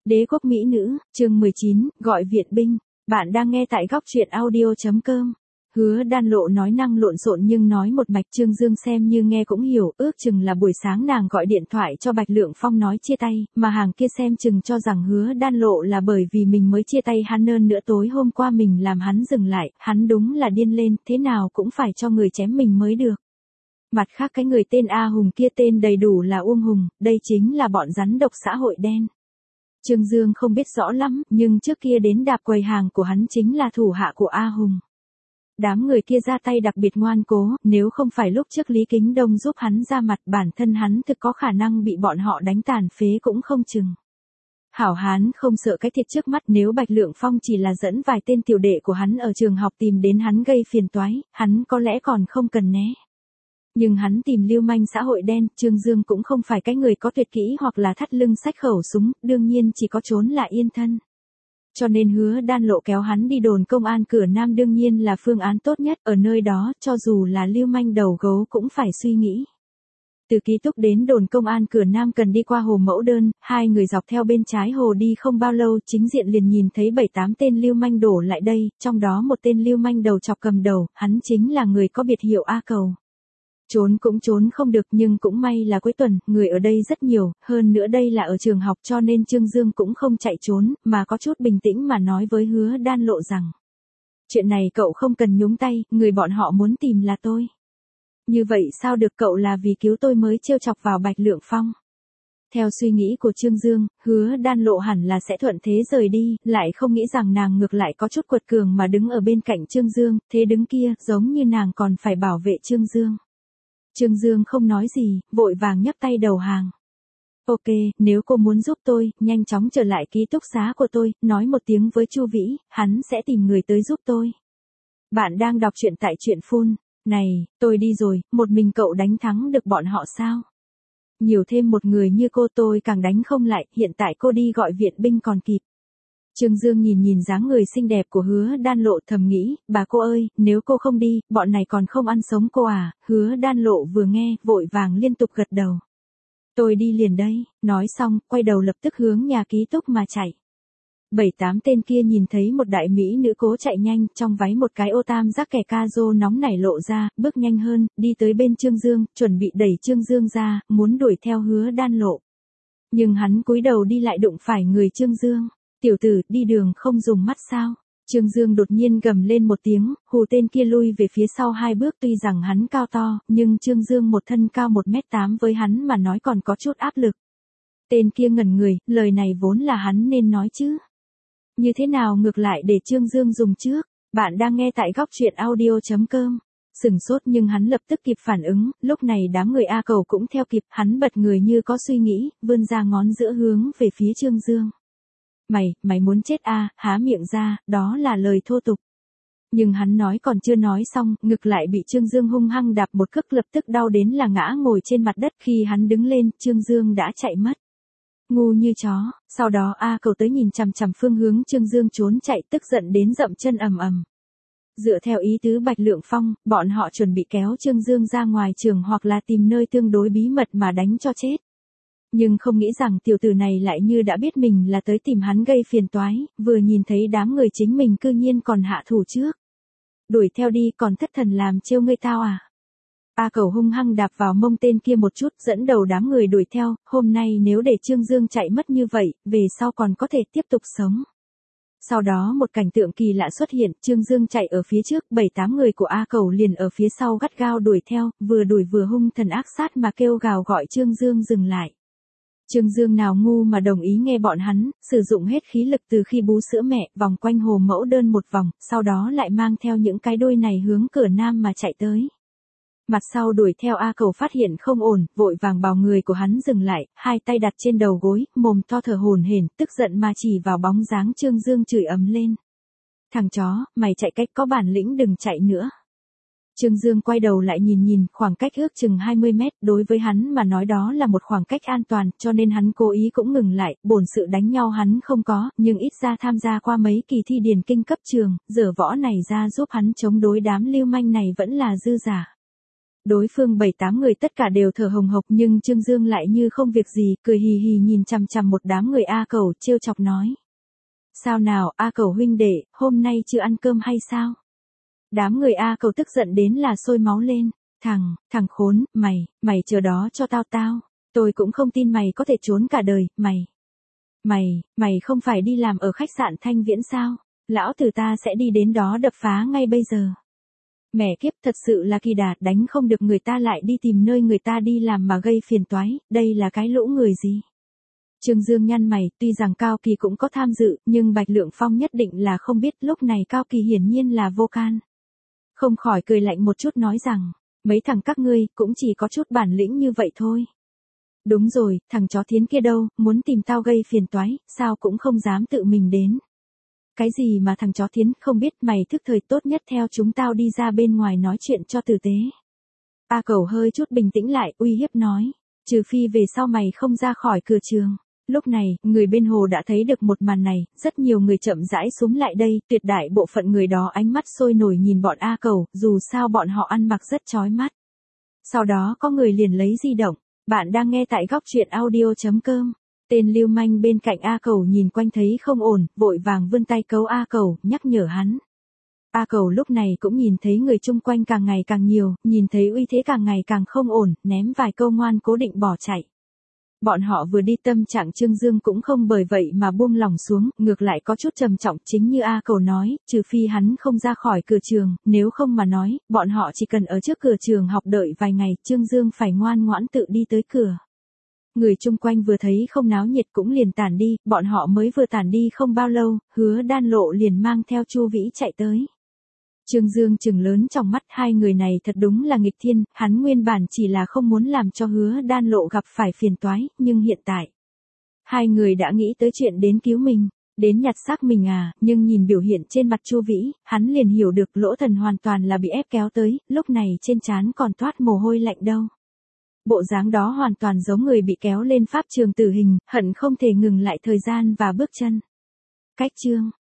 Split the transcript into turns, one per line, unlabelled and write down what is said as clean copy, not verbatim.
Đế quốc mỹ nữ, chương 19, gọi viện binh. Bạn đang nghe tại góc truyện audio.com. Hứa Đan Lộ nói năng lộn xộn nhưng nói một mạch. Trương Dương xem như nghe cũng hiểu, ước chừng là buổi sáng nàng gọi điện thoại cho Bạch Lượng Phong nói chia tay, mà hàng kia xem chừng cho rằng Hứa Đan Lộ là bởi vì mình mới chia tay hắn hơn nữa tối hôm qua mình làm hắn dừng lại, hắn đúng là điên lên, thế nào cũng phải cho người chém mình mới được. Mặt khác cái người tên A Hùng kia tên đầy đủ là Uông Hùng, đây chính là bọn rắn độc xã hội đen. Trương Dương không biết rõ lắm, nhưng trước kia đến đạp quầy hàng của hắn chính là thủ hạ của A Hùng. Đám người kia ra tay đặc biệt ngoan cố, nếu không phải lúc trước Lý Kính Đông giúp hắn ra mặt, bản thân hắn thực có khả năng bị bọn họ đánh tàn phế cũng không chừng. Hảo hán không sợ cái thiệt trước mắt, nếu Bạch Lượng Phong chỉ là dẫn vài tên tiểu đệ của hắn ở trường học tìm đến hắn gây phiền toái, hắn có lẽ còn không cần né. Nhưng hắn tìm lưu manh xã hội đen, Trương Dương cũng không phải cái người có tuyệt kỹ hoặc là thắt lưng xách khẩu súng, đương nhiên chỉ có trốn là yên thân. Cho nên Hứa Đan Lộ kéo hắn đi đồn công an cửa Nam đương nhiên là phương án tốt nhất, ở nơi đó, cho dù là lưu manh đầu gấu cũng phải suy nghĩ. Từ ký túc đến đồn công an cửa Nam cần đi qua hồ Mẫu Đơn, hai người dọc theo bên trái hồ đi không bao lâu chính diện liền nhìn thấy 7-8 tên lưu manh đổ lại đây, trong đó một tên lưu manh đầu chọc cầm đầu, hắn chính là người có biệt hiệu A Cầu. Trốn cũng trốn không được nhưng cũng may là cuối tuần, người ở đây rất nhiều, hơn nữa đây là ở trường học cho nên Trương Dương cũng không chạy trốn, mà có chút bình tĩnh mà nói với Hứa Đan Lộ rằng. Chuyện này cậu không cần nhúng tay, người bọn họ muốn tìm là tôi. Như vậy sao được, cậu là vì cứu tôi mới trêu chọc vào Bạch Lượng Phong. Theo suy nghĩ của Trương Dương, Hứa Đan Lộ hẳn là sẽ thuận thế rời đi, lại không nghĩ rằng nàng ngược lại có chút quật cường mà đứng ở bên cạnh Trương Dương, thế đứng kia, giống như nàng còn phải bảo vệ Trương Dương. Trương Dương không nói gì, vội vàng nhấc tay đầu hàng. Ok, nếu cô muốn giúp tôi, nhanh chóng trở lại ký túc xá của tôi, nói một tiếng với Chu Vĩ, hắn sẽ tìm người tới giúp tôi. Bạn đang đọc truyện tại truyện Phun. Này, tôi đi rồi, một mình cậu đánh thắng được bọn họ sao? Nhiều thêm một người như cô tôi càng đánh không lại, hiện tại cô đi gọi viện binh còn kịp. Trương Dương nhìn dáng người xinh đẹp của Hứa Đan Lộ thầm nghĩ, bà cô ơi, nếu cô không đi, bọn này còn không ăn sống cô à, Hứa Đan Lộ vừa nghe, vội vàng liên tục gật đầu. Tôi đi liền đây, nói xong, quay đầu lập tức hướng nhà ký túc mà chạy. 7-8 tên kia nhìn thấy một đại mỹ nữ cố chạy nhanh, trong váy một cái ô tam giác kẻ ca rô nóng nảy lộ ra, bước nhanh hơn, đi tới bên Trương Dương, chuẩn bị đẩy Trương Dương ra, muốn đuổi theo Hứa Đan Lộ. Nhưng hắn cúi đầu đi lại đụng phải người Trương Dương. Tiểu tử, đi đường không dùng mắt sao? Trương Dương đột nhiên gầm lên một tiếng, hù tên kia lui về phía sau 2 bước, tuy rằng hắn cao to, nhưng Trương Dương một thân cao 1m8 với hắn mà nói còn có chút áp lực. Tên kia ngẩn người, lời này vốn là hắn nên nói chứ. Như thế nào ngược lại để Trương Dương dùng trước? Bạn đang nghe tại góc truyện audio.com. Sừng sốt nhưng hắn lập tức kịp phản ứng, lúc này đám người A Cầu cũng theo kịp, hắn bật người như có suy nghĩ, vươn ra ngón giữa hướng về phía Trương Dương. Mày muốn chết à, há miệng ra, đó là lời thô tục. Nhưng hắn nói còn chưa nói xong, ngực lại bị Trương Dương hung hăng đạp một cước, lập tức đau đến là ngã ngồi trên mặt đất, khi hắn đứng lên, Trương Dương đã chạy mất. Ngu như chó, sau đó A Cầu tới nhìn chằm chằm phương hướng Trương Dương trốn chạy, tức giận đến dậm chân ầm ầm. Dựa theo ý tứ Bạch Lượng Phong, bọn họ chuẩn bị kéo Trương Dương ra ngoài trường hoặc là tìm nơi tương đối bí mật mà đánh cho chết. Nhưng không nghĩ rằng tiểu tử này lại như đã biết mình là tới tìm hắn gây phiền toái, vừa nhìn thấy đám người chính mình cư nhiên còn hạ thủ trước. Đuổi theo đi, còn thất thần làm trêu ngươi tao à? A Cầu hung hăng đạp vào mông tên kia một chút, dẫn đầu đám người đuổi theo, hôm nay nếu để Trương Dương chạy mất như vậy, về sau còn có thể tiếp tục sống. Sau đó một cảnh tượng kỳ lạ xuất hiện, Trương Dương chạy ở phía trước, 7-8 người của A Cầu liền ở phía sau gắt gao đuổi theo, vừa đuổi vừa hung thần ác sát mà kêu gào gọi Trương Dương dừng lại. Trương Dương nào ngu mà đồng ý nghe bọn hắn, sử dụng hết khí lực từ khi bú sữa mẹ, vòng quanh hồ Mẫu Đơn một vòng, sau đó lại mang theo những cái đuôi này hướng cửa Nam mà chạy tới. Mặt sau đuổi theo A Cầu phát hiện không ổn, vội vàng bảo người của hắn dừng lại, hai tay đặt trên đầu gối, mồm to thở hổn hển, tức giận mà chỉ vào bóng dáng Trương Dương chửi ầm lên. Thằng chó, mày chạy cách có bản lĩnh đừng chạy nữa. Trương Dương quay đầu lại nhìn, khoảng cách ước chừng 20 mét, đối với hắn mà nói đó là một khoảng cách an toàn, cho nên hắn cố ý cũng ngừng lại, bổn sự đánh nhau hắn không có, nhưng ít ra tham gia qua mấy kỳ thi điền kinh cấp trường, dở võ này ra giúp hắn chống đối đám lưu manh này vẫn là dư giả. Đối phương 7-8 người tất cả đều thở hồng hộc nhưng Trương Dương lại như không việc gì, cười hì hì nhìn chằm chằm một đám người A Cẩu, trêu chọc nói. Sao nào, A Cẩu huynh đệ, hôm nay chưa ăn cơm hay sao? Đám người A Cẩu tức giận đến là sôi máu lên. Thằng khốn, mày chờ đó cho tao. Tôi cũng không tin mày có thể trốn cả đời, mày không phải đi làm ở khách sạn Thanh Viễn sao? Lão tử ta sẽ đi đến đó đập phá ngay bây giờ. Mẹ kiếp, thật sự là kỳ đà, đánh không được người ta lại đi tìm nơi người ta đi làm mà gây phiền toái, đây là cái lũ người gì? Trương Dương nhăn mày, tuy rằng Cao Kỳ cũng có tham dự, nhưng Bạch Lượng Phong nhất định là không biết, lúc này Cao Kỳ hiển nhiên là vô can. Không khỏi cười lạnh một chút nói rằng, mấy thằng các ngươi cũng chỉ có chút bản lĩnh như vậy thôi. Đúng rồi, thằng chó Thiến kia đâu, muốn tìm tao gây phiền toái, sao cũng không dám tự mình đến. Cái gì mà thằng chó Thiến không biết, mày thức thời tốt nhất theo chúng tao đi ra bên ngoài nói chuyện cho tử tế. A Cẩu hơi chút bình tĩnh lại, uy hiếp nói, trừ phi về sau mày không ra khỏi cửa trường. Lúc này, người bên hồ đã thấy được một màn này, rất nhiều người chậm rãi xúm lại đây, tuyệt đại bộ phận người đó ánh mắt sôi nổi nhìn bọn A Cẩu, dù sao bọn họ ăn mặc rất chói mắt. Sau đó có người liền lấy di động, bạn đang nghe tại góc truyện audio.com. Tên lưu manh bên cạnh A Cẩu nhìn quanh thấy không ổn, vội vàng vươn tay cấu A Cẩu, nhắc nhở hắn. A Cẩu lúc này cũng nhìn thấy người chung quanh càng ngày càng nhiều, nhìn thấy uy thế càng ngày càng không ổn, ném vài câu ngoan cố định bỏ chạy. Bọn họ vừa đi tâm trạng Trương Dương cũng không bởi vậy mà buông lỏng xuống, ngược lại có chút trầm trọng, chính như A Cẩu nói, trừ phi hắn không ra khỏi cửa trường, nếu không mà nói, bọn họ chỉ cần ở trước cửa trường học đợi vài ngày, Trương Dương phải ngoan ngoãn tự đi tới cửa. Người chung quanh vừa thấy không náo nhiệt cũng liền tản đi, bọn họ mới vừa tản đi không bao lâu, Hứa Đan Lộ liền mang theo Chu Vĩ chạy tới. Trương Dương trừng lớn trong mắt, hai người này thật đúng là nghịch thiên, hắn nguyên bản chỉ là không muốn làm cho Hứa Đan Lộ gặp phải phiền toái, nhưng hiện tại, hai người đã nghĩ tới chuyện đến cứu mình, đến nhặt xác mình à, nhưng nhìn biểu hiện trên mặt Chu Vĩ, hắn liền hiểu được Lỗ Thần hoàn toàn là bị ép kéo tới, lúc này trên trán còn toát mồ hôi lạnh đâu. Bộ dáng đó hoàn toàn giống người bị kéo lên pháp trường tử hình, hận không thể ngừng lại thời gian và bước chân. Cách chương